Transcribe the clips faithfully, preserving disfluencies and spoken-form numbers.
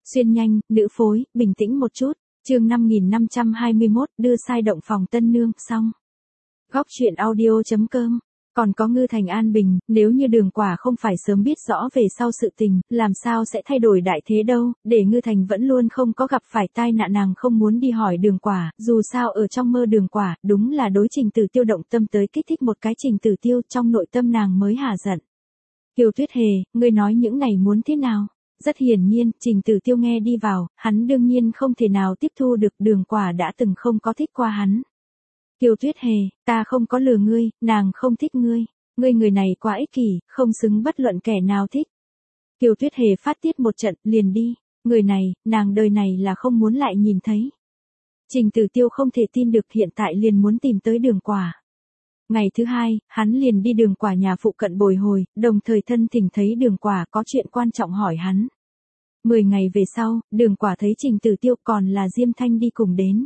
Xuyên nhanh, nữ phối, bình tĩnh một chút. Chương năm nghìn năm trăm hai mươi mốt, đưa sai động phòng tân nương, xong. Góc truyện audio chấm com. Còn có Ngư Thành an bình, nếu như Đường Quả không phải sớm biết rõ về sau sự tình, làm sao sẽ thay đổi đại thế đâu, để Ngư Thành vẫn luôn không có gặp phải tai nạn, nàng không muốn đi hỏi Đường Quả, dù sao ở trong mơ Đường Quả, đúng là đối Trình Tử Tiêu động tâm tới kích thích một cái Trình Tử Tiêu, trong nội tâm nàng mới hả giận. Kiều Tuyết Hề, ngươi nói những này muốn thế nào? Rất hiển nhiên, Trình Tử Tiêu nghe đi vào, hắn đương nhiên không thể nào tiếp thu được, Đường Quả đã từng không có thích qua hắn. Kiều Tuyết Hề, ta không có lừa ngươi, nàng không thích ngươi, ngươi người này quá ích kỷ, không xứng bất luận kẻ nào thích. Kiều Tuyết Hề phát tiết một trận, liền đi, người này, nàng đời này là không muốn lại nhìn thấy. Trình Tử Tiêu không thể tin được hiện tại liền muốn tìm tới Đường Quả. Ngày thứ hai, hắn liền đi Đường Quả nhà phụ cận bồi hồi, đồng thời thân thỉnh thấy Đường Quả có chuyện quan trọng hỏi hắn. Mười ngày về sau, Đường Quả thấy Trình Tử Tiêu còn là Diêm Thanh đi cùng đến.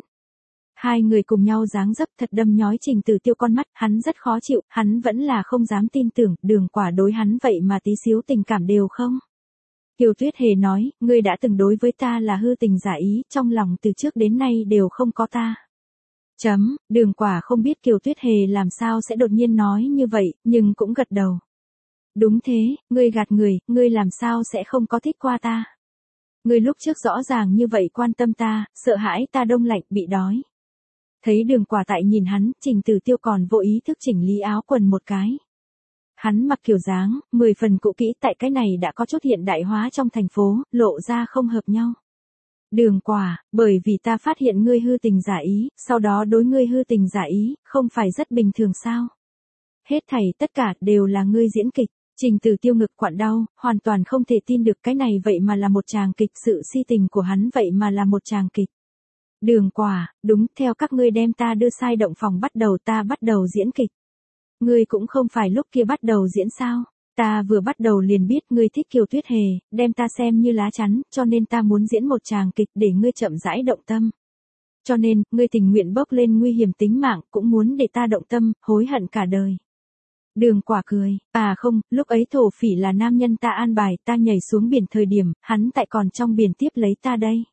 Hai người cùng nhau dáng dấp thật đâm nhói Trình Tử Tiêu con mắt, hắn rất khó chịu, hắn vẫn là không dám tin tưởng, Đường Quả đối hắn vậy mà tí xíu tình cảm đều không. Kiều Tuyết Hề nói, ngươi đã từng đối với ta là hư tình giả ý, trong lòng từ trước đến nay đều không có ta. Chấm, Đường Quả không biết Kiều Tuyết Hề làm sao sẽ đột nhiên nói như vậy, nhưng cũng gật đầu. Đúng thế, ngươi gạt người, ngươi làm sao sẽ không có thích qua ta. Ngươi lúc trước rõ ràng như vậy quan tâm ta, sợ hãi ta đông lạnh, bị đói. Thấy Đường Quả tại nhìn hắn, Trình Tử Tiêu còn vô ý thức chỉnh lý áo quần một cái. Hắn mặc kiểu dáng, mười phần cũ kỹ, tại cái này đã có chút hiện đại hóa trong thành phố, lộ ra không hợp nhau. Đường Quả, bởi vì ta phát hiện ngươi hư tình giả ý, sau đó đối ngươi hư tình giả ý, không phải rất bình thường sao? Hết thảy tất cả đều là ngươi diễn kịch. Trình Tử Tiêu ngực quặn đau, hoàn toàn không thể tin được cái này vậy mà là một tràng kịch, sự si tình của hắn vậy mà là một tràng kịch. Đường Quả, đúng, theo các ngươi đem ta đưa sai động phòng bắt đầu ta bắt đầu diễn kịch. Ngươi cũng không phải lúc kia bắt đầu diễn sao? Ta vừa bắt đầu liền biết ngươi thích Kiều Tuyết Hề, đem ta xem như lá chắn, cho nên ta muốn diễn một tràng kịch để ngươi chậm rãi động tâm. Cho nên, ngươi tình nguyện bốc lên nguy hiểm tính mạng, cũng muốn để ta động tâm, hối hận cả đời. Đường Quả cười, à không, lúc ấy thổ phỉ là nam nhân ta an bài, ta nhảy xuống biển thời điểm, hắn tại còn trong biển tiếp lấy ta đây.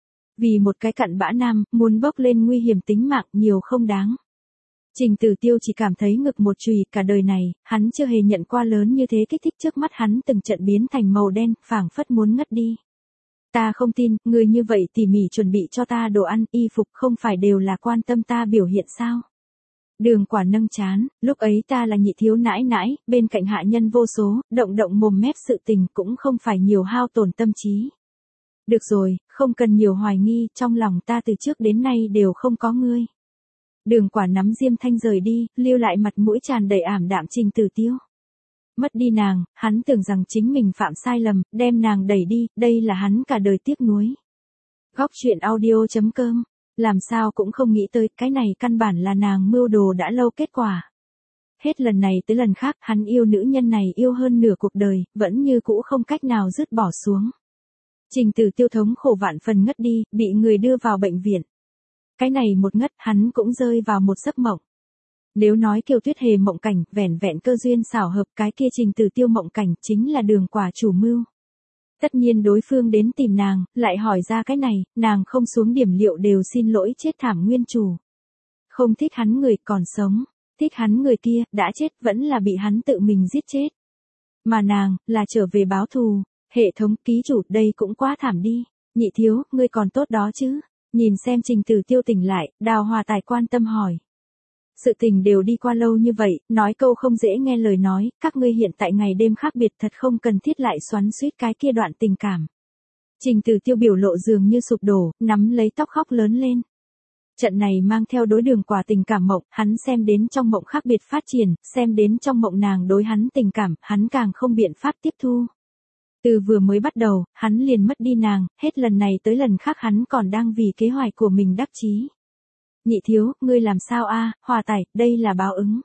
Vì một cái cặn bã nam, muốn bốc lên nguy hiểm tính mạng, nhiều không đáng. Trình Tử Tiêu chỉ cảm thấy ngực một chùy, cả đời này, hắn chưa hề nhận qua lớn như thế kích thích, trước mắt hắn từng trận biến thành màu đen, phảng phất muốn ngất đi. Ta không tin, người như vậy tỉ mỉ chuẩn bị cho ta đồ ăn, y phục không phải đều là quan tâm ta biểu hiện sao? Đường Quả nâng chán, lúc ấy ta là nhị thiếu nãi nãi, bên cạnh hạ nhân vô số, động động mồm mép sự tình cũng không phải nhiều hao tổn tâm trí. Được rồi, không cần nhiều hoài nghi, trong lòng ta từ trước đến nay đều không có ngươi. Đường Quả nắm Diêm Thanh rời đi, lưu lại mặt mũi tràn đầy ảm đạm Trình Tử Tiêu. Mất đi nàng, hắn tưởng rằng chính mình phạm sai lầm, đem nàng đẩy đi, đây là hắn cả đời tiếc nuối. Góc truyện audio chấm com, làm sao cũng không nghĩ tới, cái này căn bản là nàng mưu đồ đã lâu kết quả. Hết lần này tới lần khác, hắn yêu nữ nhân này yêu hơn nửa cuộc đời, vẫn như cũ không cách nào dứt bỏ xuống. Trình Tử Tiêu thống khổ vạn phần ngất đi, bị người đưa vào bệnh viện. Cái này một ngất, hắn cũng rơi vào một giấc mộng. Nếu nói Kiều Tuyết Hề mộng cảnh, vẻn vẹn cơ duyên xảo hợp, cái kia Trình Tử Tiêu mộng cảnh chính là Đường Quả chủ mưu. Tất nhiên đối phương đến tìm nàng, lại hỏi ra cái này, nàng không xuống điểm liệu đều xin lỗi chết thảm nguyên chủ. Không thích hắn người còn sống, thích hắn người kia, đã chết vẫn là bị hắn tự mình giết chết. Mà nàng, là trở về báo thù. Hệ thống ký chủ, đây cũng quá thảm đi. Nhị thiếu, ngươi còn tốt đó chứ? Nhìn xem Trình Tử Tiêu tỉnh lại, Đào Hòa Tài quan tâm hỏi. Sự tình đều đi qua lâu như vậy, nói câu không dễ nghe lời nói, các ngươi hiện tại ngày đêm khác biệt thật không cần thiết lại xoắn xuýt cái kia đoạn tình cảm. Trình Tử Tiêu biểu lộ dường như sụp đổ, nắm lấy tóc khóc lớn lên. Trận này mang theo đối Đường Quả tình cảm mộng, hắn xem đến trong mộng khác biệt phát triển, xem đến trong mộng nàng đối hắn tình cảm, hắn càng không biện pháp tiếp thu. Từ vừa mới bắt đầu, hắn liền mất đi nàng, hết lần này tới lần khác hắn còn đang vì kế hoạch của mình đắc chí. Nhị thiếu, ngươi làm sao a? Hòa Tài, đây là báo ứng.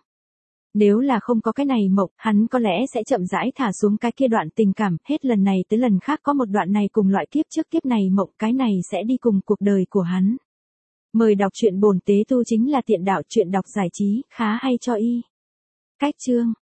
Nếu là không có cái này mộng, hắn có lẽ sẽ chậm rãi thả xuống cái kia đoạn tình cảm, hết lần này tới lần khác có một đoạn này cùng loại kiếp trước kiếp này mộng, cái này sẽ đi cùng cuộc đời của hắn. Mời đọc truyện bổn tế tu chính là tiện đạo, truyện đọc giải trí, khá hay cho y. Cách chương